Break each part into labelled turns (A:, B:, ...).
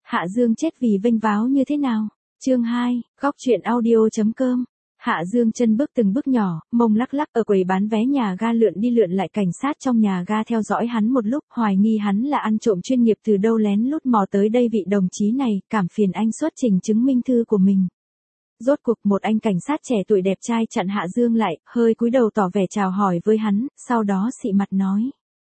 A: Hạ Dương chết vì vênh váo như thế nào? Chương 2, góc truyện audio.com. Hạ Dương chân bước từng bước nhỏ, mông lắc lắc ở quầy bán vé nhà ga lượn đi lượn lại, cảnh sát trong nhà ga theo dõi hắn một lúc, hoài nghi hắn là ăn trộm chuyên nghiệp từ đâu lén lút mò tới đây. Vị đồng chí này, cảm phiền anh xuất trình chứng minh thư của mình. Rốt cuộc một anh cảnh sát trẻ tuổi đẹp trai chặn Hạ Dương lại, hơi cúi đầu tỏ vẻ chào hỏi với hắn, sau đó xị mặt nói.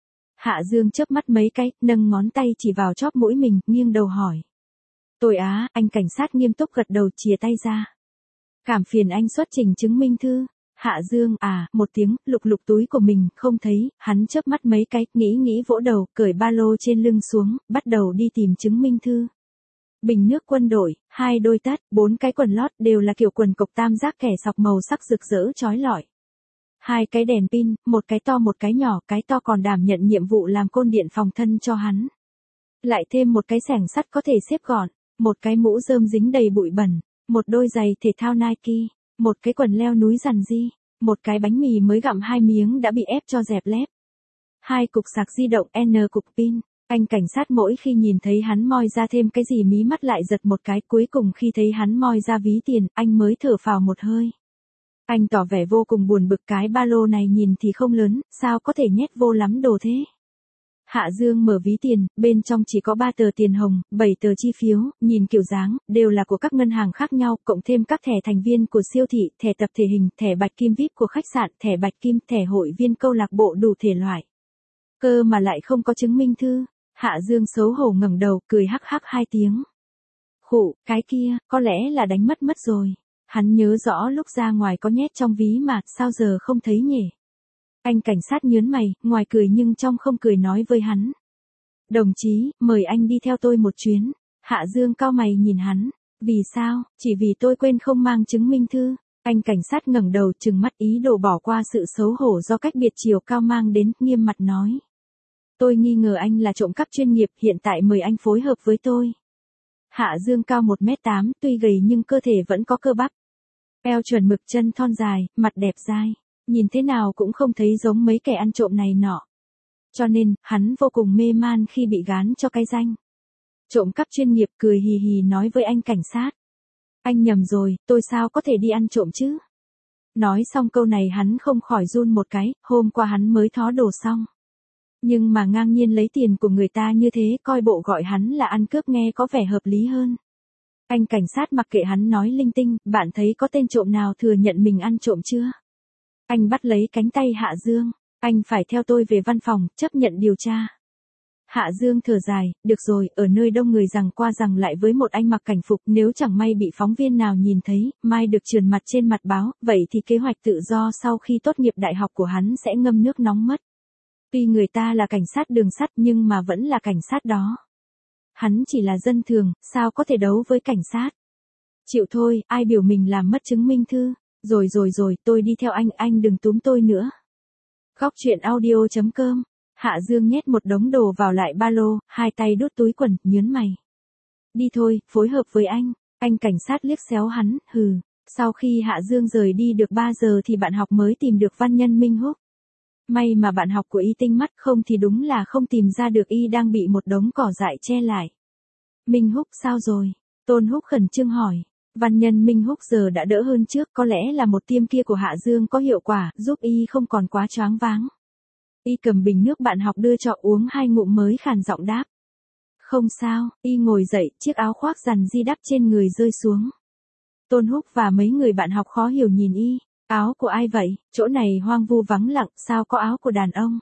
A: Hạ Dương chớp mắt mấy cái, nâng ngón tay chỉ vào chóp mũi mình, nghiêng đầu hỏi. Tôi á, anh cảnh sát nghiêm túc gật đầu, chìa tay ra. Cảm phiền anh xuất trình chứng minh thư. Hạ Dương một tiếng, lục lục túi của mình, không thấy, hắn chớp mắt mấy cái, nghĩ vỗ đầu, cởi ba lô trên lưng xuống, bắt đầu đi tìm chứng minh thư. Bình nước quân đội, 2 đôi tất, 4 cái quần lót đều là kiểu quần cộc tam giác kẻ sọc màu sắc rực rỡ chói lọi. 2 cái đèn pin, một cái to một cái nhỏ, cái to còn đảm nhận nhiệm vụ làm côn điện phòng thân cho hắn. Lại thêm một cái xẻng sắt có thể xếp gọn, một cái mũ rơm dính đầy bụi bẩn, một đôi giày thể thao Nike, một cái quần leo núi rằn ri, một cái bánh mì mới gặm 2 miếng đã bị ép cho dẹp lép. 2 cục sạc di động N cục pin. Anh cảnh sát mỗi khi nhìn thấy hắn moi ra thêm cái gì mí mắt lại giật một cái, cuối cùng khi thấy hắn moi ra ví tiền, anh mới thở phào một hơi. Anh tỏ vẻ vô cùng buồn bực, cái ba lô này nhìn thì không lớn, sao có thể nhét vô lắm đồ thế? Hạ Dương mở ví tiền, bên trong chỉ có 3 tờ tiền hồng, 7 tờ chi phiếu, nhìn kiểu dáng, đều là của các ngân hàng khác nhau, cộng thêm các thẻ thành viên của siêu thị, thẻ tập thể hình, thẻ bạch kim VIP của khách sạn, thẻ bạch kim, thẻ hội viên câu lạc bộ, đủ thể loại. Cơ mà lại không có chứng minh thư. Hạ Dương xấu hổ ngẩng đầu, cười hắc hắc 2 tiếng. Khụ, cái kia, có lẽ là đánh mất rồi. Hắn nhớ rõ lúc ra ngoài có nhét trong ví mà, sao giờ không thấy nhỉ? Anh cảnh sát nhớn mày, ngoài cười nhưng trong không cười nói với hắn. Đồng chí, mời anh đi theo tôi một chuyến. Hạ Dương cau mày nhìn hắn. Vì sao? Chỉ vì tôi quên không mang chứng minh thư. Anh cảnh sát ngẩng đầu trừng mắt, ý đồ bỏ qua sự xấu hổ do cách biệt chiều cao mang đến, nghiêm mặt nói. Tôi nghi ngờ anh là trộm cắp chuyên nghiệp, hiện tại mời anh phối hợp với tôi. Hạ Dương cao 1m8, tuy gầy nhưng cơ thể vẫn có cơ bắp. Eo chuẩn mực, chân thon dài, mặt đẹp dai. Nhìn thế nào cũng không thấy giống mấy kẻ ăn trộm này nọ. Cho nên, hắn vô cùng mê man khi bị gán cho cái danh. Trộm cắp chuyên nghiệp, cười hì hì nói với anh cảnh sát. Anh nhầm rồi, tôi sao có thể đi ăn trộm chứ? Nói xong câu này hắn không khỏi run một cái, hôm qua hắn mới thó đồ xong. Nhưng mà ngang nhiên lấy tiền của người ta như thế, coi bộ gọi hắn là ăn cướp nghe có vẻ hợp lý hơn. Anh cảnh sát mặc kệ hắn nói linh tinh, bạn thấy có tên trộm nào thừa nhận mình ăn trộm chưa? Anh bắt lấy cánh tay Hạ Dương, anh phải theo tôi về văn phòng, chấp nhận điều tra. Hạ Dương thở dài, được rồi, ở nơi đông người rằng qua rằng lại với một anh mặc cảnh phục, nếu chẳng may bị phóng viên nào nhìn thấy, mai được trườn mặt trên mặt báo, vậy thì kế hoạch tự do sau khi tốt nghiệp đại học của hắn sẽ ngâm nước nóng mất. Tuy người ta là cảnh sát đường sắt nhưng mà vẫn là cảnh sát đó. Hắn chỉ là dân thường, sao có thể đấu với cảnh sát. Chịu thôi, ai biểu mình làm mất chứng minh thư. Rồi, tôi đi theo anh đừng túm tôi nữa. Góc truyện audio.com. Hạ Dương nhét một đống đồ vào lại ba lô, 2 tay đút túi quần, nhớn mày. Đi thôi, phối hợp với anh cảnh sát liếc xéo hắn, hừ. Sau khi Hạ Dương rời đi được 3 giờ thì bạn học mới tìm được văn nhân Minh Húc. May mà bạn học của y tinh mắt, không thì đúng là không tìm ra được y đang bị một đống cỏ dại che lại. Minh Húc sao rồi? Tôn Húc khẩn trương hỏi. Văn nhân Minh Húc giờ đã đỡ hơn trước, có lẽ là một tiêm kia của Hạ Dương có hiệu quả, giúp y không còn quá choáng váng. Y cầm bình nước bạn học đưa cho uống 2 ngụm mới khàn giọng đáp. Không sao, y ngồi dậy, chiếc áo khoác rằn ri đắp trên người rơi xuống. Tôn Húc và mấy người bạn học khó hiểu nhìn y. Áo của ai vậy? Chỗ này hoang vu vắng lặng, sao có áo của đàn ông?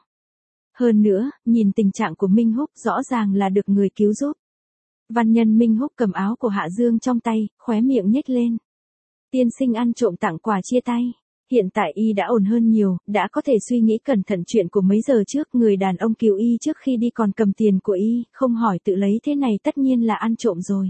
A: Hơn nữa, nhìn tình trạng của Minh Húc rõ ràng là được người cứu giúp. Văn nhân Minh Húc cầm áo của Hạ Dương trong tay, khóe miệng nhếch lên. Tiên sinh ăn trộm tặng quà chia tay. Hiện tại y đã ổn hơn nhiều, đã có thể suy nghĩ cẩn thận chuyện của mấy giờ trước. Người đàn ông cứu y trước khi đi còn cầm tiền của y, không hỏi tự lấy thế này tất nhiên là ăn trộm rồi.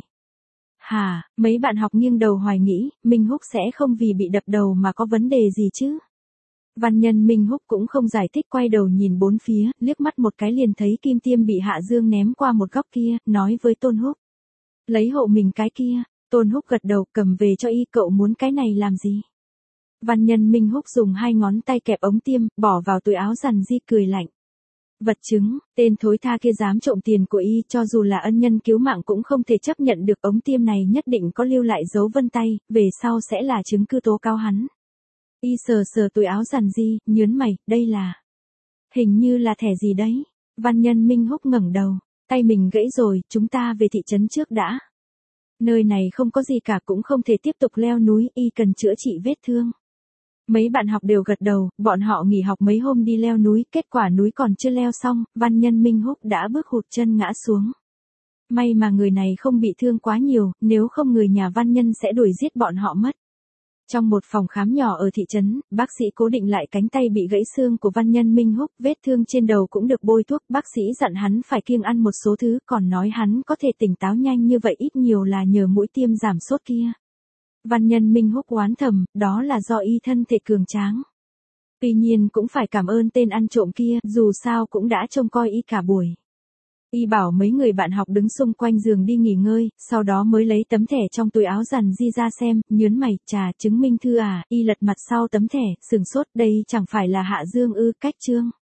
A: Hả, mấy bạn học nghiêng đầu hoài nghĩ, Minh Húc sẽ không vì bị đập đầu mà có vấn đề gì chứ? Văn nhân Minh Húc cũng không giải thích, quay đầu nhìn bốn phía, liếc mắt một cái liền thấy kim tiêm bị Hạ Dương ném qua một góc kia, nói với Tôn Húc. Lấy hộ mình cái kia. Tôn Húc gật đầu, cầm về cho y, cậu muốn cái này làm gì? Văn nhân Minh Húc dùng 2 ngón tay kẹp ống tiêm, bỏ vào túi áo rằn ri, cười lạnh. Vật chứng, tên thối tha kia dám trộm tiền của y, cho dù là ân nhân cứu mạng cũng không thể chấp nhận được, ống tiêm này nhất định có lưu lại dấu vân tay, về sau sẽ là chứng cứ tố cáo hắn. Y sờ sờ túi áo Giản Di, nhớn mày, đây là... Hình như là thẻ gì đấy. Văn Nhân Minh Húc ngẩng đầu, tay mình gãy rồi, chúng ta về thị trấn trước đã. Nơi này không có gì cả, cũng không thể tiếp tục leo núi, y cần chữa trị vết thương. Mấy bạn học đều gật đầu, bọn họ nghỉ học mấy hôm đi leo núi, kết quả núi còn chưa leo xong, Văn Nhân Minh Húc đã bước hụt chân ngã xuống. May mà người này không bị thương quá nhiều, nếu không người nhà Văn Nhân sẽ đuổi giết bọn họ mất. Trong một phòng khám nhỏ ở thị trấn, bác sĩ cố định lại cánh tay bị gãy xương của Văn Nhân Minh Húc, vết thương trên đầu cũng được bôi thuốc, bác sĩ dặn hắn phải kiêng ăn một số thứ, còn nói hắn có thể tỉnh táo nhanh như vậy ít nhiều là nhờ mũi tiêm giảm sốt kia. Văn Nhân Minh Húc oán thầm, đó là do y thân thể cường tráng. Tuy nhiên cũng phải cảm ơn tên ăn trộm kia, dù sao cũng đã trông coi y cả buổi. Y bảo mấy người bạn học đứng xung quanh giường đi nghỉ ngơi, sau đó mới lấy tấm thẻ trong túi áo Giản Di ra xem, nhớn mày, chứng minh thư à, y lật mặt sau tấm thẻ, sừng sốt, đây chẳng phải là Hạ Dương ư, cách chương.